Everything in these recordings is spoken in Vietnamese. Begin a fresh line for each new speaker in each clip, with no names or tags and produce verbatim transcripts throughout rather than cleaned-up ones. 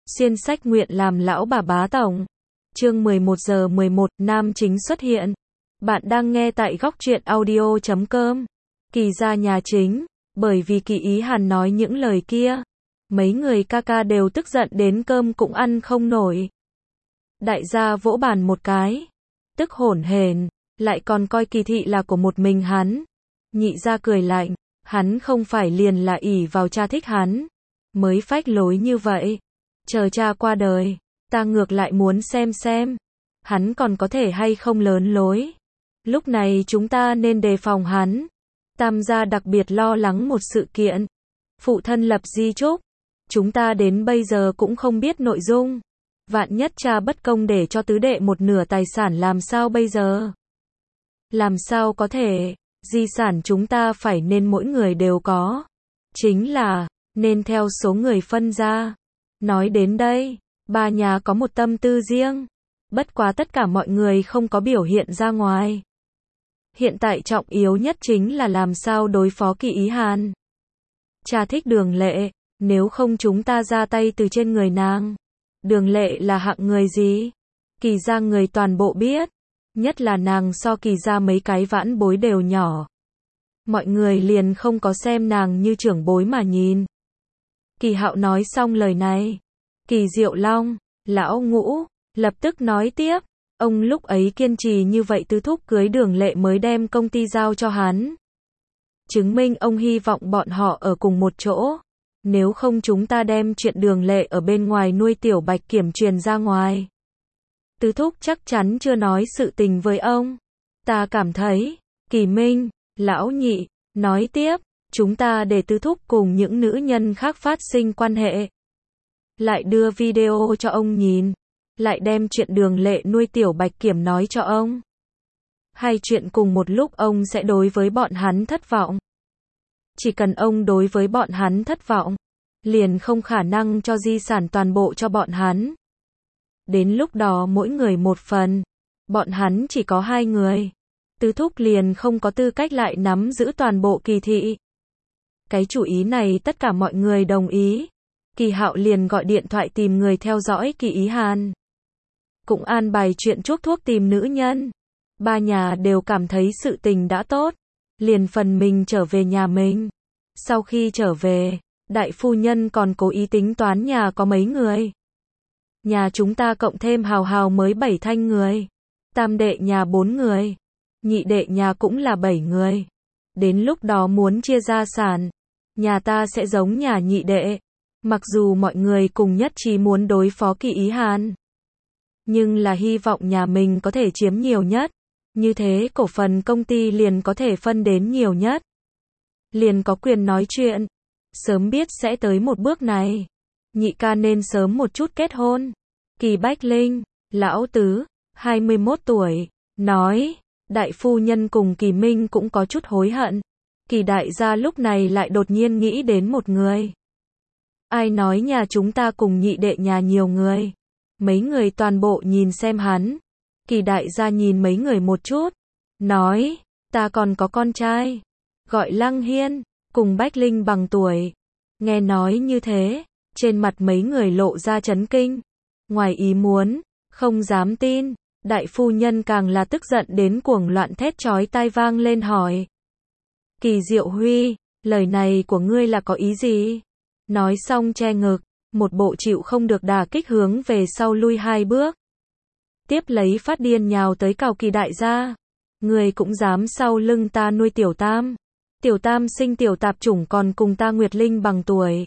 Xuyên sách nguyện làm lão bà bá tổng. Chương mười một giờ mười một, nam chính xuất hiện. Bạn đang nghe tại góc truyện audio chấm com. Kỳ ra nhà chính, bởi vì Kỳ Ý Hàn nói những lời kia, mấy người ca ca đều tức giận đến cơm cũng ăn không nổi. Đại gia vỗ bàn một cái, tức hổn hển, lại còn coi Kỳ thị là của một mình hắn. Nhị gia cười lạnh, hắn không phải liền là ỷ vào cha thích hắn, mới phách lối như vậy. Chờ cha qua đời, ta ngược lại muốn xem xem, hắn còn có thể hay không lớn lối. Lúc này chúng ta nên đề phòng hắn. Tam gia đặc biệt lo lắng một sự kiện. Phụ thân lập di chúc. Chúng ta đến bây giờ cũng không biết nội dung. Vạn nhất cha bất công để cho tứ đệ một nửa tài sản làm sao bây giờ? Làm sao có thể, di sản chúng ta phải nên mỗi người đều có. Chính là, nên theo số người phân ra. Nói đến đây, ba nhà có một tâm tư riêng. Bất quá tất cả mọi người không có biểu hiện ra ngoài. Hiện tại trọng yếu nhất chính là làm sao đối phó Kỳ Ý Hàn. Cha thích Đường Lệ, nếu không chúng ta ra tay từ trên người nàng. Đường Lệ là hạng người gì? Kỳ gia người toàn bộ biết, nhất là nàng so Kỳ gia mấy cái vãn bối đều nhỏ. Mọi người liền không có xem nàng như trưởng bối mà nhìn. Kỳ Hạo nói xong lời này, Kỳ Diệu Long, lão Ngũ, lập tức nói tiếp. Ông lúc ấy kiên trì như vậy tứ thúc cưới Đường Lệ mới đem công ty giao cho hắn. Chứng minh ông hy vọng bọn họ ở cùng một chỗ. Nếu không chúng ta đem chuyện Đường Lệ ở bên ngoài nuôi tiểu bạch kiểm truyền ra ngoài. Tứ thúc chắc chắn chưa nói sự tình với ông. Ta cảm thấy, Kỳ Minh, lão Nhị, nói tiếp, chúng ta để tứ thúc cùng những nữ nhân khác phát sinh quan hệ. Lại đưa video cho ông nhìn. Lại đem chuyện Đường Lệ nuôi tiểu bạch kiểm nói cho ông. Hai chuyện cùng một lúc ông sẽ đối với bọn hắn thất vọng. Chỉ cần ông đối với bọn hắn thất vọng, liền không khả năng cho di sản toàn bộ cho bọn hắn. Đến lúc đó mỗi người một phần, bọn hắn chỉ có hai người. Tứ thúc liền không có tư cách lại nắm giữ toàn bộ Kỳ thị. Cái chủ ý này tất cả mọi người đồng ý. Kỳ Hạo liền gọi điện thoại tìm người theo dõi Kỳ Ý Hàn. Cũng an bài chuyện chuốc thuốc tìm nữ nhân. Ba nhà đều cảm thấy sự tình đã tốt, liền phần mình trở về nhà mình. Sau khi trở về, đại phu nhân còn cố ý tính toán nhà có mấy người. Nhà chúng ta cộng thêm Hào Hào mới bảy thanh người. Tam đệ nhà bốn người. Nhị đệ nhà cũng là bảy người. Đến lúc đó muốn chia gia sản, nhà ta sẽ giống nhà nhị đệ. Mặc dù mọi người cùng nhất trí muốn đối phó Kỳ Ý Hàn, nhưng là hy vọng nhà mình có thể chiếm nhiều nhất. Như thế cổ phần công ty liền có thể phân đến nhiều nhất. Liền có quyền nói chuyện. Sớm biết sẽ tới một bước này. Nhị ca nên sớm một chút kết hôn. Kỳ Bách Linh, lão tứ, hai mươi mốt tuổi, nói. Đại phu nhân cùng Kỳ Minh cũng có chút hối hận. Kỳ đại gia lúc này lại đột nhiên nghĩ đến một người. Ai nói nhà chúng ta cùng nhị đệ nhà nhiều người. Mấy người toàn bộ nhìn xem hắn. Kỳ đại gia nhìn mấy người một chút. Nói, ta còn có con trai. Gọi Lăng Hiên, cùng Bách Linh bằng tuổi. Nghe nói như thế, trên mặt mấy người lộ ra chấn kinh. Ngoài ý muốn, không dám tin. Đại phu nhân càng là tức giận đến cuồng loạn thét chói tai vang lên hỏi. Kỳ Diệu Huy, lời này của ngươi là có ý gì? Nói xong che ngực, một bộ chịu không được đả kích hướng về sau lui hai bước. Tiếp lấy phát điên nhào tới cào Kỳ đại gia. Người cũng dám sau lưng ta nuôi tiểu tam. Tiểu tam sinh tiểu tạp chủng còn cùng ta Nguyệt Linh bằng tuổi.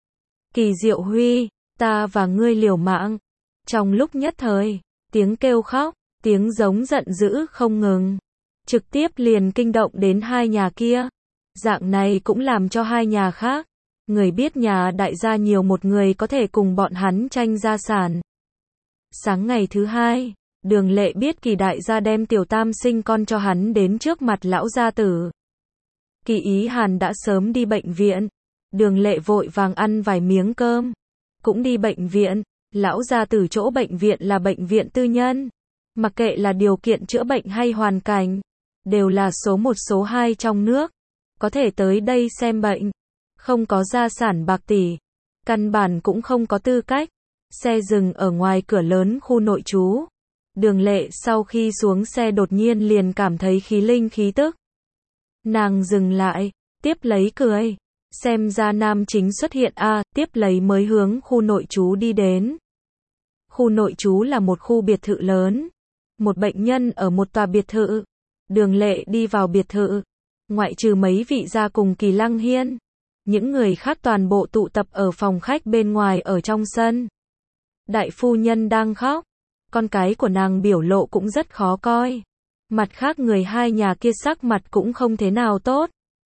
Kỳ Diệu Huy, ta và ngươi liều mạng. Trong lúc nhất thời, tiếng kêu khóc, tiếng giống giận dữ không ngừng. Trực tiếp liền kinh động đến hai nhà kia. Dạng này cũng làm cho hai nhà khác. Người biết nhà đại gia nhiều một người có thể cùng bọn hắn tranh gia sản. Sáng ngày thứ hai, Đường Lệ biết Kỳ đại gia đem tiểu tam sinh con cho hắn đến trước mặt lão gia tử. Kỳ Ý Hàn đã sớm đi bệnh viện. Đường Lệ vội vàng ăn vài miếng cơm. Cũng đi bệnh viện. Lão gia tử chỗ bệnh viện là bệnh viện tư nhân. Mặc kệ là điều kiện chữa bệnh hay hoàn cảnh, đều là số một số hai trong nước. Có thể tới đây xem bệnh. Không có gia sản bạc tỷ. Căn bản cũng không có tư cách. Xe dừng ở ngoài cửa lớn khu nội trú. Đường Lệ sau khi xuống xe đột nhiên liền cảm thấy khí linh khí tức. Nàng dừng lại, tiếp lấy cười. Xem ra nam chính xuất hiện a, à, tiếp lấy mới hướng khu nội trú đi đến. Khu nội trú là một khu biệt thự lớn. Một bệnh nhân ở một tòa biệt thự. Đường Lệ đi vào biệt thự. Ngoại trừ mấy vị gia cùng Kỳ Lăng Hiên. Những người khác toàn bộ tụ tập ở phòng khách bên ngoài ở trong sân. Đại phu nhân đang khóc. Con cái của nàng biểu lộ cũng rất khó coi. Mặt khác người hai nhà kia sắc mặt cũng không thế nào tốt.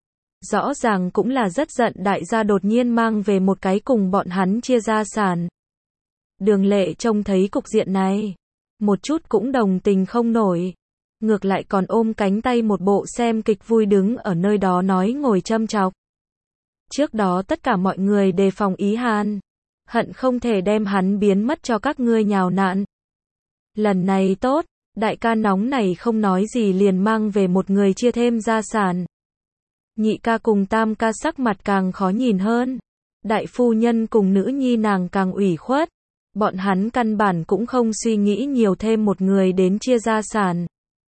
Rõ ràng cũng là rất giận đại gia đột nhiên mang về một cái cùng bọn hắn chia gia sản. Đường Lệ trông thấy cục diện này. Một chút cũng đồng tình không nổi. Ngược lại còn ôm cánh tay một bộ xem kịch vui đứng ở nơi đó nói ngồi châm chọc. Trước đó tất cả mọi người đề phòng Ý Hàn. Hận không thể đem hắn biến mất cho các ngươi nhào nặn. Lần này tốt, đại ca nóng này không nói gì liền mang về một người chia thêm gia sản. Nhị ca cùng tam ca sắc mặt càng khó nhìn hơn. Đại phu nhân cùng nữ nhi nàng càng ủy khuất. Bọn hắn căn bản cũng không suy nghĩ nhiều thêm một người đến chia gia sản.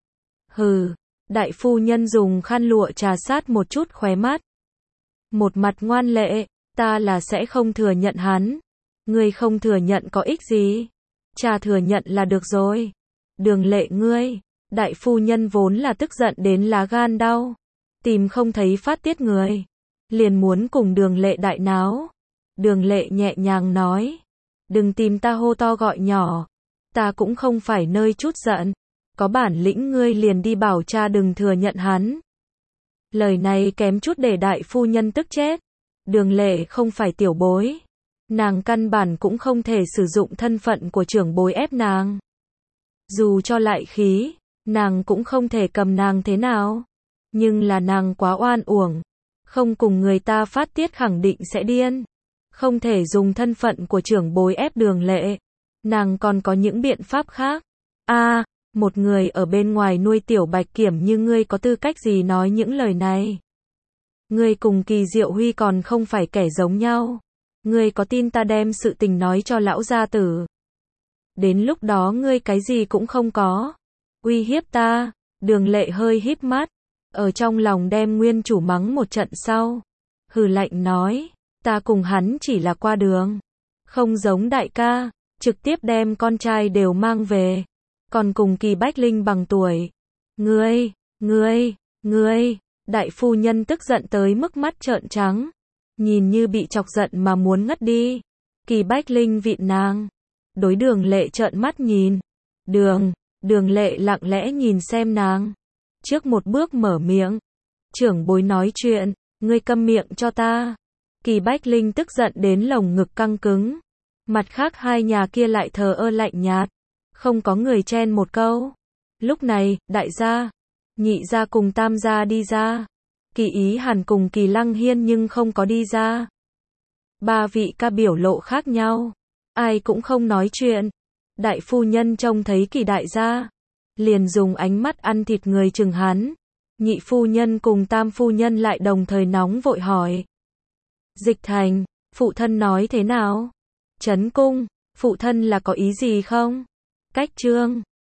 Hừ, đại phu nhân dùng khăn lụa trà sát một chút khóe mắt. Một mặt ngoan lệ, ta là sẽ không thừa nhận hắn. Ngươi không thừa nhận có ích gì. Cha thừa nhận là được rồi. Đường Lệ ngươi, đại phu nhân vốn là tức giận đến lá gan đau. Tìm không thấy phát tiết người. Liền muốn cùng Đường Lệ đại náo. Đường Lệ nhẹ nhàng nói. Đừng tìm ta hô to gọi nhỏ. Ta cũng không phải nơi chút giận. Có bản lĩnh ngươi liền đi bảo cha đừng thừa nhận hắn. Lời này kém chút để đại phu nhân tức chết. Đường Lệ không phải tiểu bối. Nàng căn bản cũng không thể sử dụng thân phận của trưởng bối ép nàng. Dù cho lại khí, nàng cũng không thể cầm nàng thế nào. Nhưng là nàng quá oan uổng. Không cùng người ta phát tiết khẳng định sẽ điên. Không thể dùng thân phận của trưởng bối ép Đường Lệ. Nàng còn có những biện pháp khác. A, à, một người ở bên ngoài nuôi tiểu bạch kiểm như ngươi có tư cách gì nói những lời này. Ngươi cùng Kỳ Diệu Huy còn không phải kẻ giống nhau. Ngươi có tin ta đem sự tình nói cho lão gia tử? Đến lúc đó ngươi cái gì cũng không có. Uy hiếp ta. Đường Lệ hơi híp mắt. Ở trong lòng đem nguyên chủ mắng một trận sau. Hừ lạnh nói. Ta cùng hắn chỉ là qua đường. Không giống đại ca. Trực tiếp đem con trai đều mang về. Còn cùng Kỳ Bách Linh bằng tuổi. Ngươi, ngươi, ngươi. Đại phu nhân tức giận tới mức mắt trợn trắng. Nhìn như bị chọc giận mà muốn ngất đi. Kỳ Bách Linh vịn nàng. Đối Đường Lệ trợn mắt nhìn. Đường, Đường Lệ lặng lẽ nhìn xem nàng. Trước một bước mở miệng. Trưởng bối nói chuyện, ngươi câm miệng cho ta. Kỳ Bách Linh tức giận đến lồng ngực căng cứng. Mặt khác hai nhà kia lại thờ ơ lạnh nhạt. Không có người chen một câu. Lúc này, đại gia, nhị gia cùng tam gia đi ra. Kỳ Ý Hàn cùng Kỳ Lăng Hiên nhưng không có đi ra. Ba vị ca biểu lộ khác nhau. Ai cũng không nói chuyện. Đại phu nhân trông thấy Kỳ đại gia. Liền dùng ánh mắt ăn thịt người chừng hắn. Nhị phu nhân cùng tam phu nhân lại đồng thời nóng vội hỏi. Dịch Thành, phụ thân nói thế nào? Trấn Cung, phụ thân là có ý gì không? Cách Trương,